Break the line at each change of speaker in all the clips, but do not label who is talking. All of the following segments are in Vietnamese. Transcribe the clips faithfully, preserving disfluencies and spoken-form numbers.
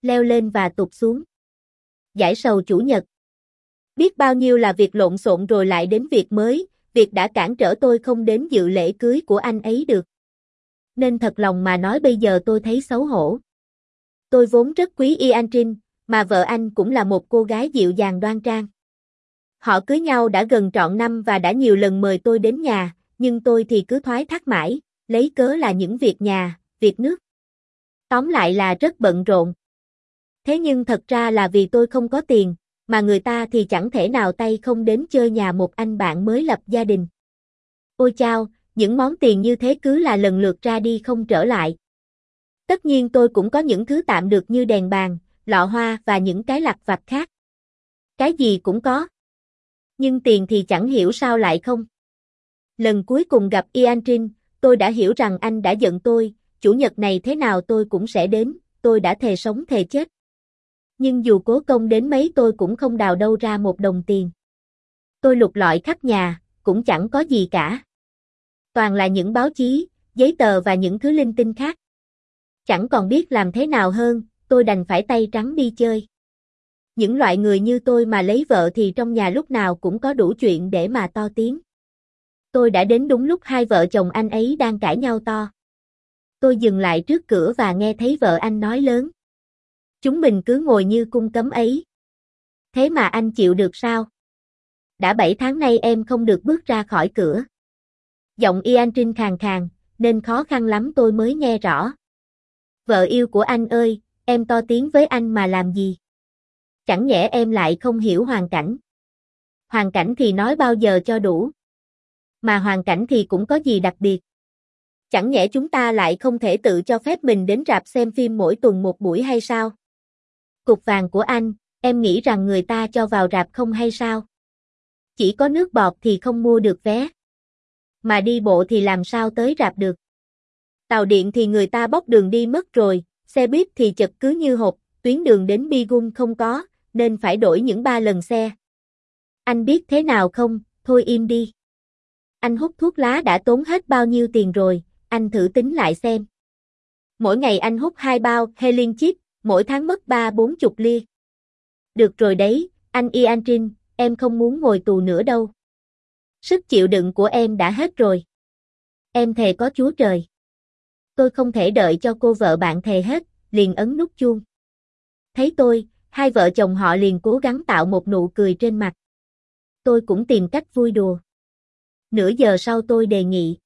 leo lên và tụt xuống. Giải sầu chủ nhật. Biết bao nhiêu là việc lộn xộn rồi lại đến việc mới, việc đã cản trở tôi không đến dự lễ cưới của anh ấy được. Nên thật lòng mà nói bây giờ tôi thấy xấu hổ. Tôi vốn rất quý Ian Trinh, mà vợ anh cũng là một cô gái dịu dàng đoan trang. Họ cưới nhau đã gần trọn năm và đã nhiều lần mời tôi đến nhà, nhưng tôi thì cứ thoái thác mãi, lấy cớ là những việc nhà, việc nước. Tóm lại là rất bận rộn. Thế nhưng thật ra là vì tôi không có tiền, mà người ta thì chẳng thể nào tay không đến chơi nhà một anh bạn mới lập gia đình. Ôi chao, những món tiền như thế cứ là lần lượt ra đi không trở lại. Tất nhiên tôi cũng có những thứ tạm được như đèn bàn, lọ hoa và những cái lặt vặt khác. Cái gì cũng có. Nhưng tiền thì chẳng hiểu sao lại không. Lần cuối cùng gặp Ian Trinh, tôi đã hiểu rằng anh đã giận tôi, chủ nhật này thế nào tôi cũng sẽ đến, tôi đã thề sống thề chết. Nhưng dù cố công đến mấy tôi cũng không đào đâu ra một đồng tiền. Tôi lục lọi khắp nhà, cũng chẳng có gì cả. Toàn là những báo chí, giấy tờ và những thứ linh tinh khác. Chẳng còn biết làm thế nào hơn, tôi đành phải tay trắng đi chơi. Những loại người như tôi mà lấy vợ thì trong nhà lúc nào cũng có đủ chuyện để mà to tiếng. Tôi đã đến đúng lúc hai vợ chồng anh ấy đang cãi nhau to. Tôi dừng lại trước cửa và nghe thấy vợ anh nói lớn. Chúng mình cứ ngồi như cung cấm ấy. Thế mà anh chịu được sao? Đã bảy tháng nay em không được bước ra khỏi cửa. Giọng Ian Trinh khàn khàn, nên khó khăn lắm tôi mới nghe rõ. Vợ yêu của anh ơi, em to tiếng với anh mà làm gì? Chẳng nhẽ em lại không hiểu hoàn cảnh. Hoàn cảnh thì nói bao giờ cho đủ. Mà hoàn cảnh thì cũng có gì đặc biệt. Chẳng nhẽ chúng ta lại không thể tự cho phép mình đến rạp xem phim mỗi tuần một buổi hay sao? Cục vàng của anh, em nghĩ rằng người ta cho vào rạp không hay sao? Chỉ có nước bọt thì không mua được vé. Mà đi bộ thì làm sao tới rạp được? Tàu điện thì người ta bóc đường đi mất rồi, xe buýt thì chật cứ như hộp, tuyến đường đến Bigun không có, nên phải đổi những ba lần xe. Anh biết thế nào không, thôi im đi. Anh hút thuốc lá đã tốn hết bao nhiêu tiền rồi, anh thử tính lại xem. Mỗi ngày anh hút hai bao Helen chip, mỗi tháng mất ba bốn chục ly. Được rồi đấy, anh Ian Trinh, em không muốn ngồi tù nữa đâu. Sức chịu đựng của em đã hết rồi. Em thề có Chúa Trời. Tôi không thể đợi cho cô vợ bạn thề hết, liền ấn nút chuông. Thấy tôi, hai vợ chồng họ liền cố gắng tạo một nụ cười trên mặt. Tôi cũng tìm cách vui đùa. Nửa giờ sau tôi đề nghị.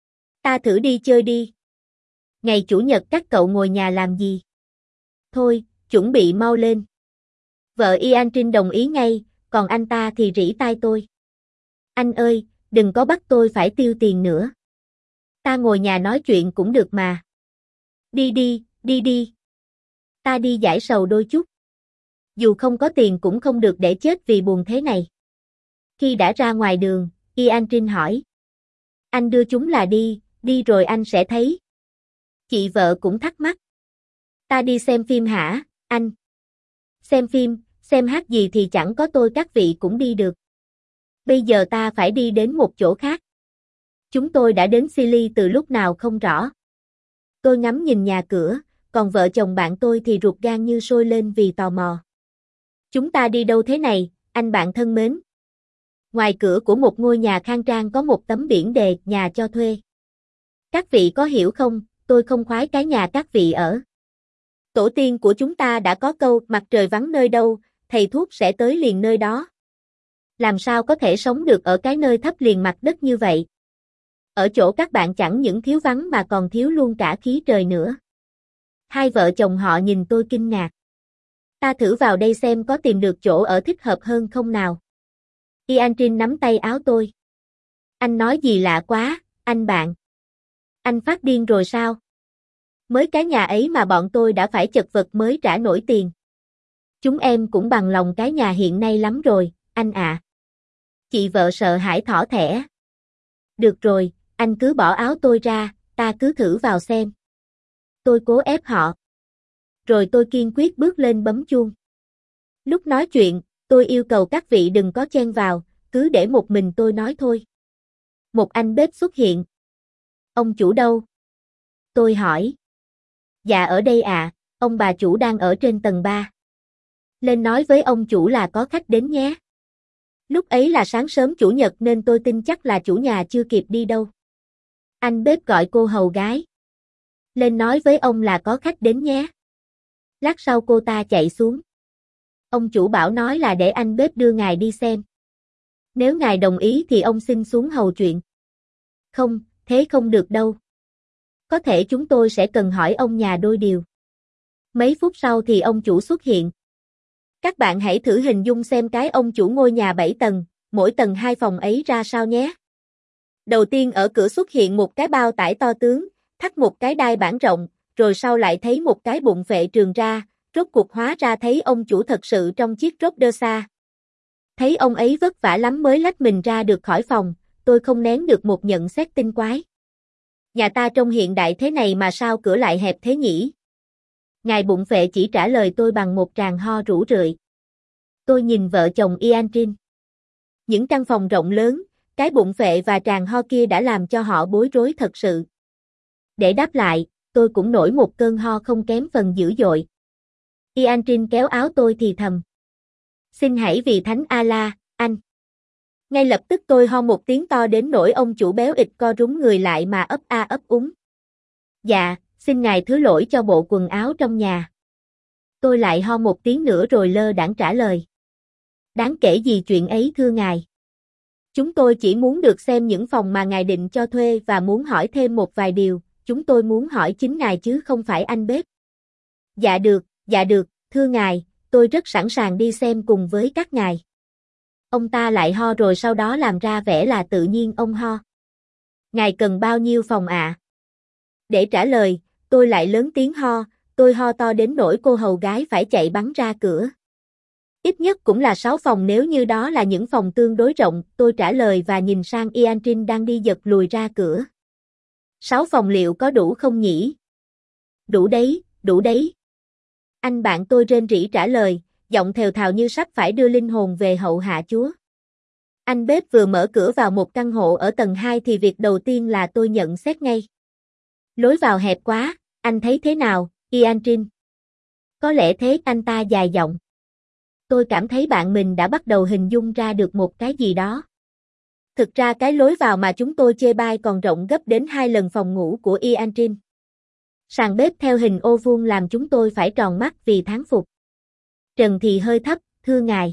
Ta thử đi chơi đi. Ngày chủ nhật các cậu ngồi nhà làm gì? Thôi, chuẩn bị mau lên. Vợ Ian Trinh đồng ý ngay, còn anh ta thì rỉ tai tôi. Anh ơi, đừng có bắt tôi phải tiêu tiền nữa. Ta ngồi nhà nói chuyện cũng được mà. Đi đi, đi đi. Ta đi giải sầu đôi chút. Dù không có tiền cũng không được để chết vì buồn thế này. Khi đã ra ngoài đường, Ian Trinh hỏi. Anh đưa chúng là đi, đi rồi anh sẽ thấy. Chị vợ cũng thắc mắc. Ta đi xem phim hả, anh? Xem phim, xem hát gì thì chẳng có tôi các vị cũng đi được. Bây giờ ta phải đi đến một chỗ khác. Chúng tôi đã đến Silly từ lúc nào không rõ. Tôi ngắm nhìn nhà cửa, còn vợ chồng bạn tôi thì ruột gan như sôi lên vì tò mò. Chúng ta đi đâu thế này, anh bạn thân mến? Ngoài cửa của một ngôi nhà khang trang có một tấm biển đề nhà cho thuê. Các vị có hiểu không, tôi không khoái cái nhà các vị ở. Tổ tiên của chúng ta đã có câu mặt trời vắng nơi đâu, thầy thuốc sẽ tới liền nơi đó. Làm sao có thể sống được ở cái nơi thấp liền mặt đất như vậy? Ở chỗ các bạn chẳng những thiếu vắng mà còn thiếu luôn cả khí trời nữa. Hai vợ chồng họ nhìn tôi kinh ngạc. Ta thử vào đây xem có tìm được chỗ ở thích hợp hơn không nào. Ian Trinh nắm tay áo tôi. Anh nói gì lạ quá, anh bạn. Anh phát điên rồi sao? Mới cái nhà ấy mà bọn tôi đã phải chật vật mới trả nổi tiền. Chúng em cũng bằng lòng cái nhà hiện nay lắm rồi, anh ạ. À. Chị vợ sợ hãi thỏ thẻ. Được rồi, anh cứ bỏ áo tôi ra, ta cứ thử vào xem. Tôi cố ép họ. Rồi tôi kiên quyết bước lên bấm chuông. Lúc nói chuyện, tôi yêu cầu các vị đừng có chen vào, cứ để một mình tôi nói thôi. Một anh bếp xuất hiện. Ông chủ đâu? Tôi hỏi. Dạ ở đây ạ, à, Ông bà chủ đang ở trên tầng ba. Lên nói với ông chủ là có khách đến nhé. Lúc ấy là sáng sớm chủ nhật nên tôi tin chắc là chủ nhà chưa kịp đi đâu. Anh bếp gọi cô hầu gái. Lên nói với ông là có khách đến nhé. Lát sau cô ta chạy xuống. Ông chủ bảo nói là để anh bếp đưa ngài đi xem. Nếu ngài đồng ý thì ông xin xuống hầu chuyện. Không, thế không được đâu. Có thể chúng tôi sẽ cần hỏi ông nhà đôi điều. Mấy phút sau thì ông chủ xuất hiện. Các bạn hãy thử hình dung xem cái ông chủ ngôi nhà bảy tầng, mỗi tầng hai phòng ấy ra sao nhé. Đầu tiên ở cửa xuất hiện một cái bao tải to tướng, thắt một cái đai bản rộng, rồi sau lại thấy một cái bụng phệ trường ra, rốt cuộc hóa ra thấy ông chủ thật sự trong chiếc Rodeosa. Thấy ông ấy vất vả lắm mới lách mình ra được khỏi phòng, tôi không nén được một nhận xét tinh quái. Nhà ta trông hiện đại thế này mà sao cửa lại hẹp thế nhỉ? Ngài bụng phệ chỉ trả lời tôi bằng một tràng ho rũ rượi. Tôi nhìn vợ chồng Ianrin. Những căn phòng rộng lớn, cái bụng phệ và tràng ho kia đã làm cho họ bối rối thật sự. Để đáp lại, tôi cũng nổi một cơn ho không kém phần dữ dội. Ianrin kéo áo tôi thì thầm. Xin hãy vì Thánh Allah, anh. Ngay lập tức tôi ho một tiếng to đến nỗi ông chủ béo ịch co rúm người lại mà ấp a ấp úng. Dạ, xin ngài thứ lỗi cho bộ quần áo trong nhà. Tôi lại ho một tiếng nữa rồi lơ đãng trả lời. Đáng kể gì chuyện ấy thưa ngài. Chúng tôi chỉ muốn được xem những phòng mà ngài định cho thuê và muốn hỏi thêm một vài điều, chúng tôi muốn hỏi chính ngài chứ không phải anh bếp. Dạ được, dạ được, thưa ngài, tôi rất sẵn sàng đi xem cùng với các ngài. Ông ta lại ho rồi sau đó làm ra vẻ là tự nhiên ông ho. Ngài cần bao nhiêu phòng ạ? À? Để trả lời, tôi lại lớn tiếng ho, tôi ho to đến nỗi cô hầu gái phải chạy bắn ra cửa. Ít nhất cũng là sáu phòng nếu như đó là những phòng tương đối rộng, tôi trả lời và nhìn sang Ianrin đang đi giật lùi ra cửa. Sáu phòng liệu có đủ không nhỉ? Đủ đấy, đủ đấy. Anh bạn tôi rên rỉ trả lời, giọng thều thào như sắp phải đưa linh hồn về hậu hạ Chúa. Anh bếp vừa mở cửa vào một căn hộ ở tầng hai thì việc đầu tiên là tôi nhận xét ngay. Lối vào hẹp quá, anh thấy thế nào, Ianrin? Có lẽ thế, anh ta dài giọng. Tôi cảm thấy bạn mình đã bắt đầu hình dung ra được một cái gì đó. Thực ra cái lối vào mà chúng tôi chê bai còn rộng gấp đến hai lần phòng ngủ của Ianrin. Sàn bếp theo hình ô vuông làm chúng tôi phải tròn mắt vì thán phục. Trần thì hơi thấp, thưa ngài.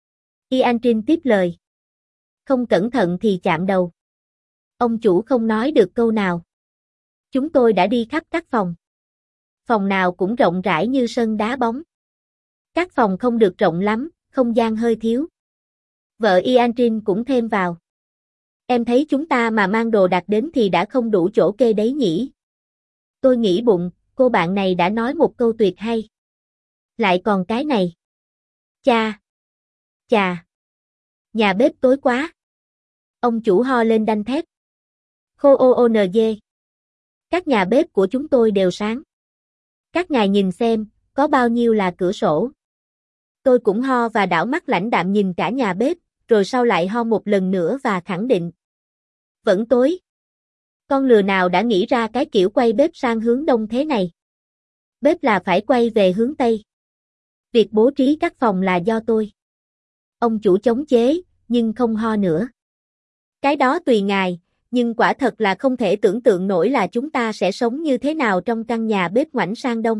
Ianrin tiếp lời. Không cẩn thận thì chạm đầu. Ông chủ không nói được câu nào. Chúng tôi đã đi khắp các phòng. Phòng nào cũng rộng rãi như sân đá bóng. Các phòng không được rộng lắm, không gian hơi thiếu. Vợ Ianrin cũng thêm vào. Em thấy chúng ta mà mang đồ đạc đến thì đã không đủ chỗ kê đấy nhỉ. Tôi nghĩ bụng, cô bạn này đã nói một câu tuyệt hay. Lại còn cái này. Cha. Chà. Nhà bếp tối quá. Ông chủ ho lên đanh thép. Khô ô ô nờ dê. Các nhà bếp của chúng tôi đều sáng. Các ngài nhìn xem, có bao nhiêu là cửa sổ. Tôi cũng ho và đảo mắt lãnh đạm nhìn cả nhà bếp, rồi sau lại ho một lần nữa và khẳng định. Vẫn tối. Con lừa nào đã nghĩ ra cái kiểu quay bếp sang hướng đông thế này? Bếp là phải quay về hướng tây. Việc bố trí các phòng là do tôi. Ông chủ chống chế, nhưng không ho nữa. Cái đó tùy ngài, nhưng quả thật là không thể tưởng tượng nổi là chúng ta sẽ sống như thế nào trong căn nhà bếp ngoảnh sang đông.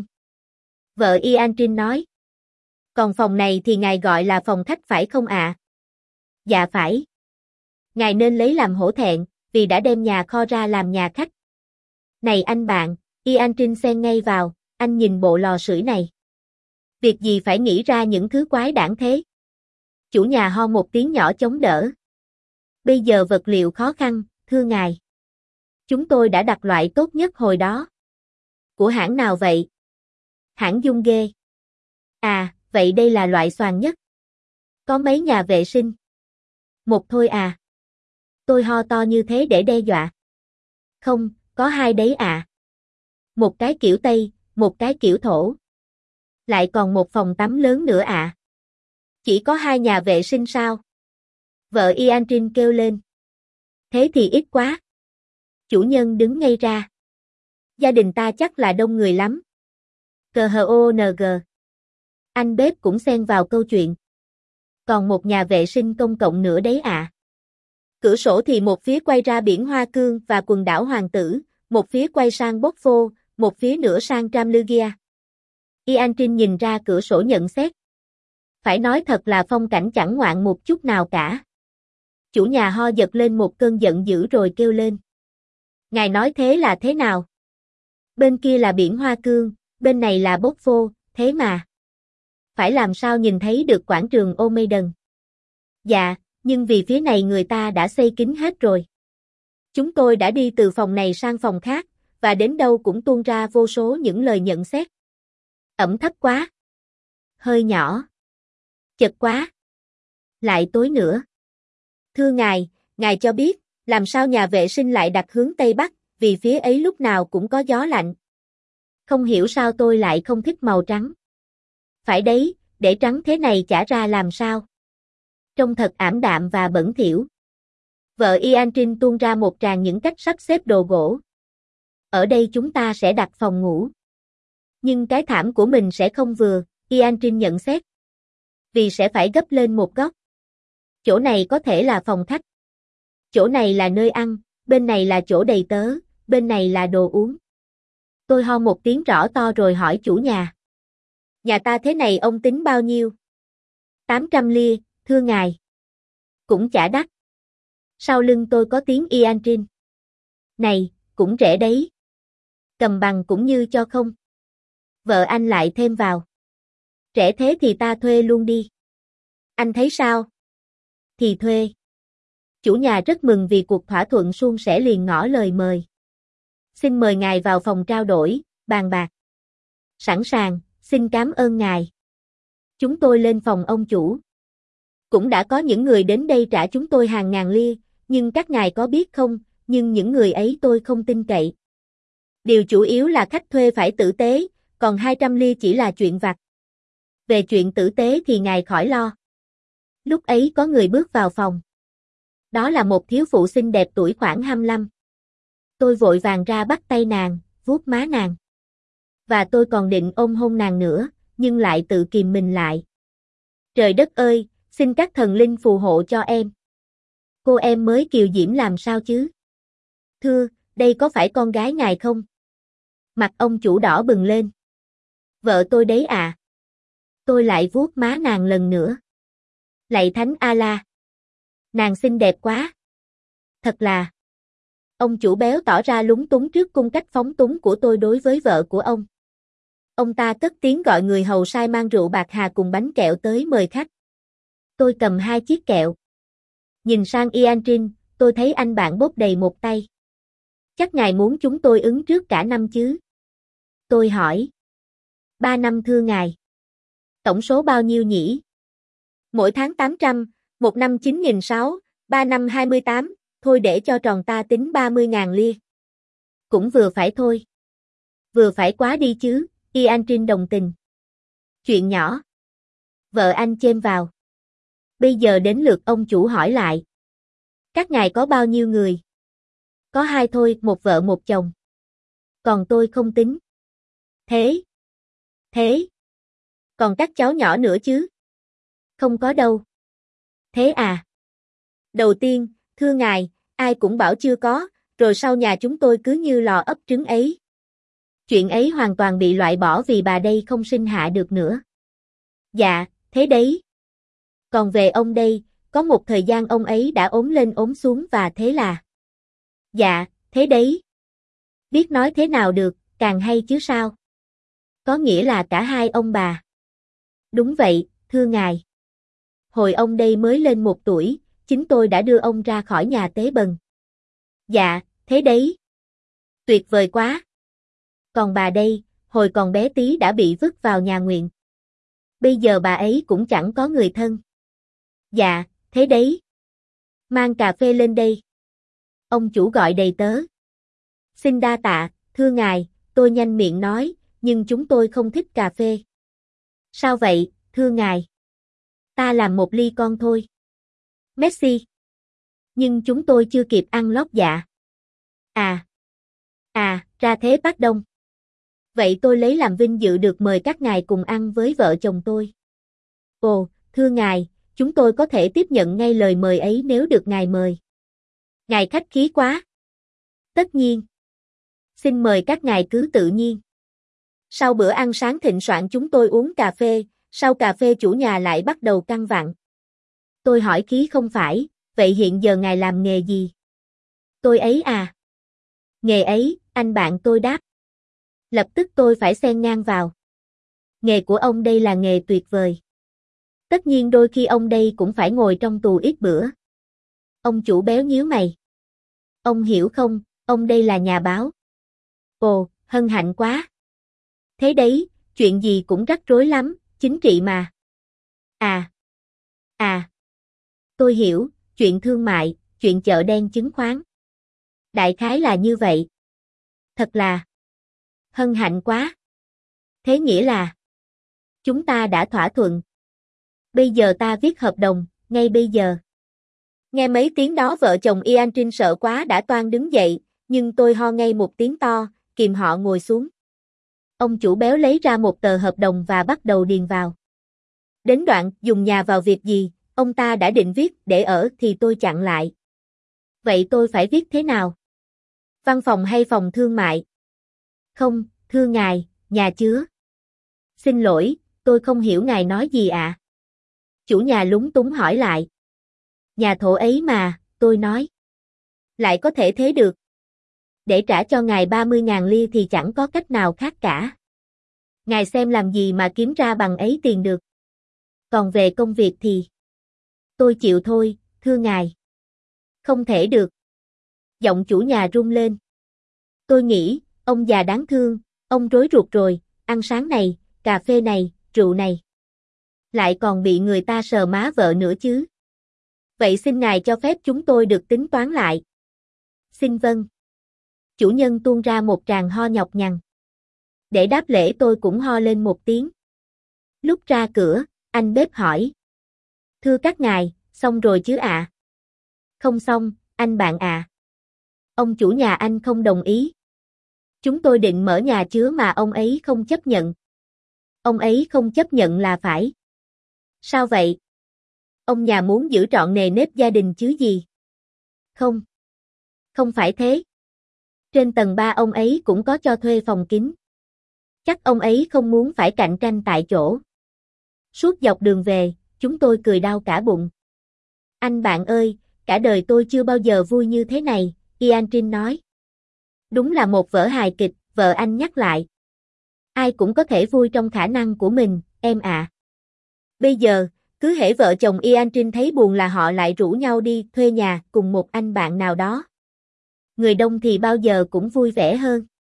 Vợ Ianrin nói. Còn phòng này thì ngài gọi là phòng khách phải không ạ? À? Dạ phải. Ngài nên lấy làm hổ thẹn, vì đã đem nhà kho ra làm nhà khách. Này anh bạn, Ianrin xen ngay vào, anh nhìn bộ lò sưởi này. Việc gì phải nghĩ ra những thứ quái đản thế? Chủ nhà ho một tiếng nhỏ chống đỡ. Bây giờ vật liệu khó khăn, thưa ngài. Chúng tôi đã đặt loại tốt nhất hồi đó. Của hãng nào vậy? Hãng Dung Ghê. À, vậy đây là loại xoàn nhất. Có mấy nhà vệ sinh? Một thôi à? Tôi ho to như thế để đe dọa. Không, có hai đấy à. Một cái kiểu Tây, một cái kiểu Thổ. Lại còn một phòng tắm lớn nữa à. Chỉ có hai nhà vệ sinh sao? Vợ Ianrin kêu lên. Thế thì ít quá. Chủ nhân đứng ngay ra. Gia đình ta chắc là đông người lắm. Cờ hờ ô en giê. Anh bếp cũng xen vào câu chuyện. Còn một nhà vệ sinh công cộng nữa đấy ạ. À. Cửa sổ thì một phía quay ra biển Hoa Cương và quần đảo Hoàng Tử, một phía quay sang Bốc Phô, một phía nữa sang Tramlygia. Ian Trinh nhìn ra cửa sổ nhận xét. Phải nói thật là phong cảnh chẳng ngoạn một chút nào cả. Chủ nhà ho giật lên một cơn giận dữ rồi kêu lên. Ngài nói thế là thế nào? Bên kia là biển Hoa Cương, bên này là Bốc Phô, thế mà. Phải làm sao nhìn thấy được quảng trường Ô Mây Đần? Dạ, nhưng vì phía này người ta đã xây kín hết rồi. Chúng tôi đã đi từ phòng này sang phòng khác, và đến đâu cũng tuôn ra vô số những lời nhận xét. Ẩm thấp quá. Hơi nhỏ. Chật quá. Lại tối nữa. Thưa ngài, ngài cho biết, làm sao nhà vệ sinh lại đặt hướng Tây Bắc, vì phía ấy lúc nào cũng có gió lạnh. Không hiểu sao tôi lại không thích màu trắng. Phải đấy, để trắng thế này chả ra làm sao. Trông thật ảm đạm và bẩn thỉu. Vợ Ian Trinh tuôn ra một tràng những cách sắp xếp đồ gỗ. Ở đây chúng ta sẽ đặt phòng ngủ. Nhưng cái thảm của mình sẽ không vừa, Ian Trinh nhận xét. Vì sẽ phải gấp lên một góc. Chỗ này có thể là phòng khách. Chỗ này là nơi ăn, bên này là chỗ đầy tớ, bên này là đồ uống. Tôi ho một tiếng rõ to rồi hỏi chủ nhà. Nhà ta thế này ông tính bao nhiêu? tám trăm lia, thưa ngài. Cũng chả đắt. Sau lưng tôi có tiếng Ian Trinh. Này, cũng rẻ đấy. Cầm bằng cũng như cho không. Vợ anh lại thêm vào. Rẻ thế thì ta thuê luôn đi. Anh thấy sao? Thì thuê. Chủ nhà rất mừng vì cuộc thỏa thuận suôn sẻ liền ngỏ lời mời. Xin mời ngài vào phòng trao đổi, bàn bạc. Sẵn sàng, xin cảm ơn ngài. Chúng tôi lên phòng ông chủ. Cũng đã có những người đến đây trả chúng tôi hàng ngàn lia, nhưng các ngài có biết không, nhưng những người ấy tôi không tin cậy. Điều chủ yếu là khách thuê phải tử tế, còn hai trăm lia chỉ là chuyện vặt. Về chuyện tử tế thì ngài khỏi lo. Lúc ấy có người bước vào phòng. Đó là một thiếu phụ xinh đẹp tuổi khoảng hai mươi lăm. Tôi vội vàng ra bắt tay nàng, vuốt má nàng. Và tôi còn định ôm hôn nàng nữa, nhưng lại tự kìm mình lại. Trời đất ơi, xin các thần linh phù hộ cho em. Cô em mới kiều diễm làm sao chứ? Thưa, đây có phải con gái ngài không? Mặt ông chủ đỏ bừng lên. Vợ tôi đấy à? Tôi lại vuốt má nàng lần nữa. Lạy Thánh A-la. Nàng xinh đẹp quá. Thật là. Ông chủ béo tỏ ra lúng túng trước cung cách phóng túng của tôi đối với vợ của ông. Ông ta cất tiếng gọi người hầu sai mang rượu bạc hà cùng bánh kẹo tới mời khách. Tôi cầm hai chiếc kẹo. Nhìn sang Ian Trinh, tôi thấy anh bạn bốc đầy một tay. Chắc ngài muốn chúng tôi ứng trước cả năm chứ? Tôi hỏi. Ba năm thưa ngài. Tổng số bao nhiêu nhỉ? Mỗi tháng tám trăm, một năm chín nghìn sáu trăm, ba năm hai mươi tám, thôi để cho tròn ta tính ba mươi ngàn lia. Cũng vừa phải thôi. Vừa phải quá đi chứ, Ian Trinh đồng tình. Chuyện nhỏ. Vợ anh chêm vào. Bây giờ đến lượt ông chủ hỏi lại. Các ngài có bao nhiêu người? Có hai thôi, một vợ một chồng. Còn tôi không tính. Thế? Thế? Còn các cháu nhỏ nữa chứ? Không có đâu. Thế à? Đầu tiên, thưa ngài, ai cũng bảo chưa có, rồi sau nhà chúng tôi cứ như lò ấp trứng ấy. Chuyện ấy hoàn toàn bị loại bỏ vì bà đây không sinh hạ được nữa. Dạ, thế đấy. Còn về ông đây, có một thời gian ông ấy đã ốm lên ốm xuống và thế là. Dạ, thế đấy. Biết nói thế nào được, càng hay chứ sao. Có nghĩa là cả hai ông bà. Đúng vậy, thưa ngài. Hồi ông đây mới lên một tuổi, chính tôi đã đưa ông ra khỏi nhà tế bần. Dạ, thế đấy. Tuyệt vời quá. Còn bà đây, hồi còn bé tí đã bị vứt vào nhà nguyện. Bây giờ bà ấy cũng chẳng có người thân. Dạ, thế đấy. Mang cà phê lên đây. Ông chủ gọi đầy tớ. Xin đa tạ, thưa ngài, tôi nhanh miệng nói, nhưng chúng tôi không thích cà phê. Sao vậy, thưa ngài? Ta làm một ly con thôi. Messi. Nhưng chúng tôi chưa kịp ăn lót dạ. À. À, ra thế bác Đông. Vậy tôi lấy làm vinh dự được mời các ngài cùng ăn với vợ chồng tôi. Ồ, thưa ngài, chúng tôi có thể tiếp nhận ngay lời mời ấy nếu được ngài mời. Ngài khách khí quá. Tất nhiên. Xin mời các ngài cứ tự nhiên. Sau bữa ăn sáng thịnh soạn chúng tôi uống cà phê, sau cà phê chủ nhà lại bắt đầu căng vặn. Tôi hỏi khí không phải, vậy hiện giờ ngài làm nghề gì? Tôi ấy à? Nghề ấy, anh bạn tôi đáp. Lập tức tôi phải xen ngang vào. Nghề của ông đây là nghề tuyệt vời. Tất nhiên đôi khi ông đây cũng phải ngồi trong tù ít bữa. Ông chủ béo nhíu mày. Ông hiểu không, ông đây là nhà báo. Ồ, hân hạnh quá. Thế đấy, chuyện gì cũng rắc rối lắm, chính trị mà. À. À. Tôi hiểu, chuyện thương mại, chuyện chợ đen chứng khoán. Đại khái là như vậy. Thật là. Hân hạnh quá. Thế nghĩa là. Chúng ta đã thỏa thuận. Bây giờ ta viết hợp đồng, ngay bây giờ. Nghe mấy tiếng đó vợ chồng Ian Trinh sợ quá đã toan đứng dậy, nhưng tôi ho ngay một tiếng to, kìm họ ngồi xuống. Ông chủ béo lấy ra một tờ hợp đồng và bắt đầu điền vào. Đến đoạn dùng nhà vào việc gì, ông ta đã định viết để ở thì tôi chặn lại. Vậy tôi phải viết thế nào? Văn phòng hay phòng thương mại? Không, thưa ngài, nhà chứa. Xin lỗi, tôi không hiểu ngài nói gì ạ. À? Chủ nhà lúng túng hỏi lại. Nhà thổ ấy mà, tôi nói. Lại có thể thế được. Để trả cho ngài ba mươi ngàn lia thì chẳng có cách nào khác cả. Ngài xem làm gì mà kiếm ra bằng ấy tiền được. Còn về công việc thì... Tôi chịu thôi, thưa ngài. Không thể được. Giọng chủ nhà rung lên. Tôi nghĩ, ông già đáng thương, ông rối ruột rồi, ăn sáng này, cà phê này, rượu này. Lại còn bị người ta sờ má vợ nữa chứ. Vậy xin ngài cho phép chúng tôi được tính toán lại. Xin vâng. Chủ nhân tuôn ra một tràng ho nhọc nhằn. Để đáp lễ tôi cũng ho lên một tiếng. Lúc ra cửa, anh bếp hỏi. Thưa các ngài, xong rồi chứ ạ? À? Không xong, anh bạn à. Ông chủ nhà anh không đồng ý. Chúng tôi định mở nhà chứa mà ông ấy không chấp nhận. Ông ấy không chấp nhận là phải. Sao vậy? Ông nhà muốn giữ trọn nề nếp gia đình chứ gì? Không. Không phải thế. Trên tầng ba ông ấy cũng có cho thuê phòng kín. Chắc ông ấy không muốn phải cạnh tranh tại chỗ. Suốt dọc đường về, chúng tôi cười đau cả bụng. Anh bạn ơi, cả đời tôi chưa bao giờ vui như thế này, Ian Trinh nói. Đúng là một vở hài kịch, vợ anh nhắc lại. Ai cũng có thể vui trong khả năng của mình, em ạ. À. Bây giờ, cứ hễ vợ chồng Ian Trinh thấy buồn là họ lại rủ nhau đi thuê nhà cùng một anh bạn nào đó. Người đông thì bao giờ cũng vui vẻ hơn.